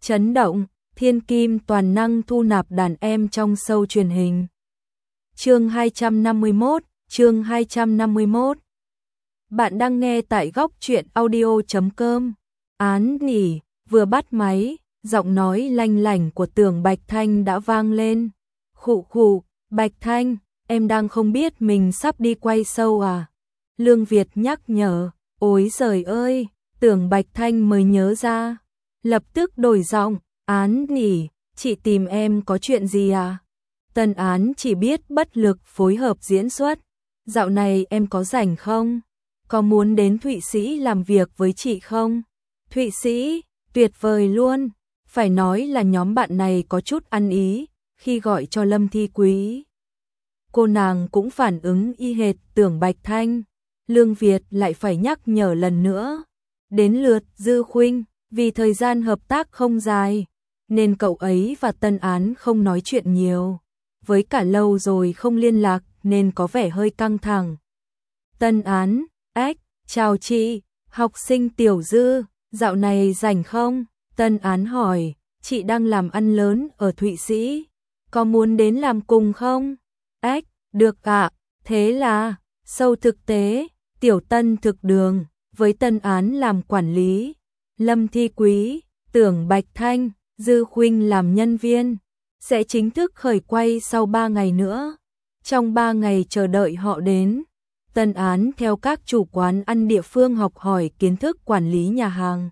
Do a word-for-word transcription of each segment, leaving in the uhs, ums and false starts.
Chấn động, thiên kim toàn năng thu nạp đàn em trong show truyền hình. Chương hai trăm năm mươi mốt, chương hai trăm năm mươi mốt. Bạn đang nghe tại góc truyện audio chấm com. Án nghỉ, vừa bắt máy, giọng nói lanh lảnh của Tưởng Bạch Thanh đã vang lên. Khụ khụ, Bạch Thanh, em đang không biết mình sắp đi quay show à? Lương Việt nhắc nhở. Ôi giời ơi, Tưởng Bạch Thanh mới nhớ ra. Lập tức đổi giọng, Án nghỉ, chị tìm em có chuyện gì à? Tân Án chỉ biết bất lực phối hợp diễn xuất. Dạo này em có rảnh không? Có muốn đến Thụy Sĩ làm việc với chị không? Thụy Sĩ, tuyệt vời luôn. Phải nói là nhóm bạn này có chút ăn ý khi gọi cho Lâm Thi Quý. Cô nàng cũng phản ứng y hệt Tưởng Bạch Thanh. Lương Việt lại phải nhắc nhở lần nữa. Đến lượt Dư Khuynh, vì thời gian hợp tác không dài, nên cậu ấy và Tân Án không nói chuyện nhiều. Với cả lâu rồi không liên lạc nên có vẻ hơi căng thẳng. Tân Án, ếch, chào chị, học sinh Tiểu Dư, dạo này rảnh không? Tân Án hỏi, chị đang làm ăn lớn ở Thụy Sĩ, có muốn đến làm cùng không? Ếch, được ạ, thế là, show thực tế, Tiểu Tân thực đường, với Tân Án làm quản lý, Lâm Thi Quý, Tưởng Bạch Thanh, Dư Khuynh làm nhân viên, sẽ chính thức khởi quay sau ba ngày nữa. Trong ba ngày chờ đợi họ đến, Tân Án theo các chủ quán ăn địa phương học hỏi kiến thức quản lý nhà hàng.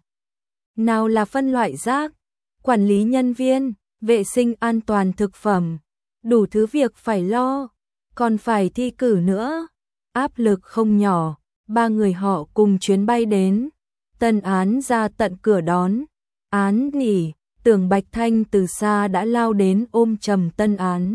Nào là phân loại rác, quản lý nhân viên, vệ sinh an toàn thực phẩm, đủ thứ việc phải lo, còn phải thi cử nữa. Áp lực không nhỏ, ba người họ cùng chuyến bay đến. Tân Án ra tận cửa đón. Án nghỉ, Tưởng Bạch Thanh từ xa đã lao đến ôm chầm Tân Án.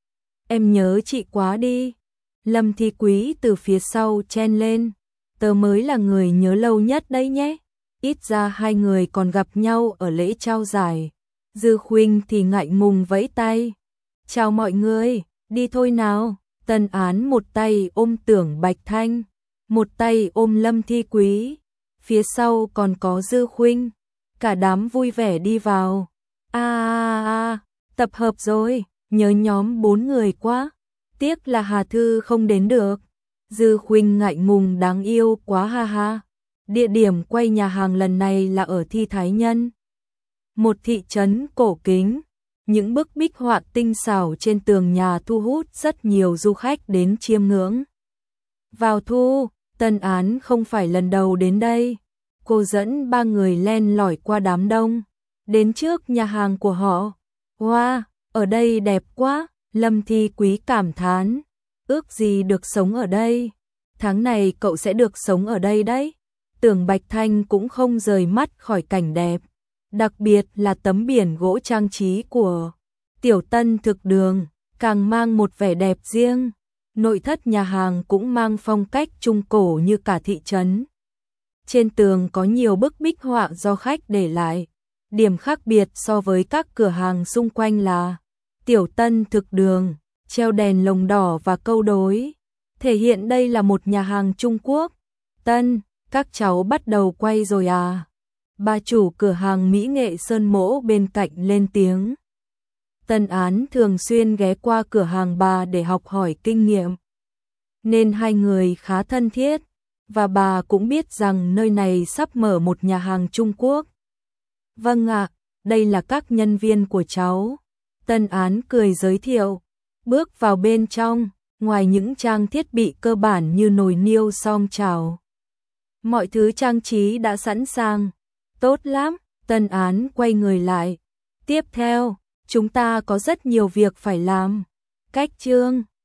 Em nhớ chị quá đi. Lâm Thi Quý từ phía sau chen lên. Tớ mới là người nhớ lâu nhất đấy nhé. Ít ra hai người còn gặp nhau ở lễ trao giải. Dư Khuynh thì ngại ngùng vẫy tay. Chào mọi người, đi thôi nào. Tân Án một tay ôm Tưởng Bạch Thanh, một tay ôm Lâm Thi Quý. Phía sau còn có Dư Khuynh. Cả đám vui vẻ đi vào. À, à, à, tập hợp rồi, nhớ nhóm bốn người quá. Tiếc là Hà Thư không đến được. Dư Khuynh ngại ngùng đáng yêu quá ha ha. Địa điểm quay nhà hàng lần này là ở Thi Thái Nhân, một thị trấn cổ kính. Những bức bích họa tinh xảo trên tường nhà thu hút rất nhiều du khách đến chiêm ngưỡng. Vào thu, Tân Án không phải lần đầu đến đây. Cô dẫn ba người len lỏi qua đám đông, đến trước nhà hàng của họ. Wow, ở đây đẹp quá, Lâm Thi Quý cảm thán. Ước gì được sống ở đây. Tháng này cậu sẽ được sống ở đây đấy. Tưởng Bạch Thanh cũng không rời mắt khỏi cảnh đẹp. Đặc biệt là tấm biển gỗ trang trí của Tiểu Tân thực đường, càng mang một vẻ đẹp riêng. Nội thất nhà hàng cũng mang phong cách trung cổ như cả thị trấn. Trên tường có nhiều bức bích họa do khách để lại. Điểm khác biệt so với các cửa hàng xung quanh là Tiểu Tân thực đường, treo đèn lồng đỏ và câu đối, thể hiện đây là một nhà hàng Trung Quốc. Tân, các cháu bắt đầu quay rồi à? Bà chủ cửa hàng mỹ nghệ Sơn Mỗ bên cạnh lên tiếng. Tân Án thường xuyên ghé qua cửa hàng bà để học hỏi kinh nghiệm, nên hai người khá thân thiết, và bà cũng biết rằng nơi này sắp mở một nhà hàng Trung Quốc. Vâng ạ, đây là các nhân viên của cháu. Tân Án cười giới thiệu. Bước vào bên trong, ngoài những trang thiết bị cơ bản như nồi niêu som chảo, mọi thứ trang trí đã sẵn sàng. Tốt lắm, Tân Án quay người lại. Tiếp theo, chúng ta có rất nhiều việc phải làm. Cách chương,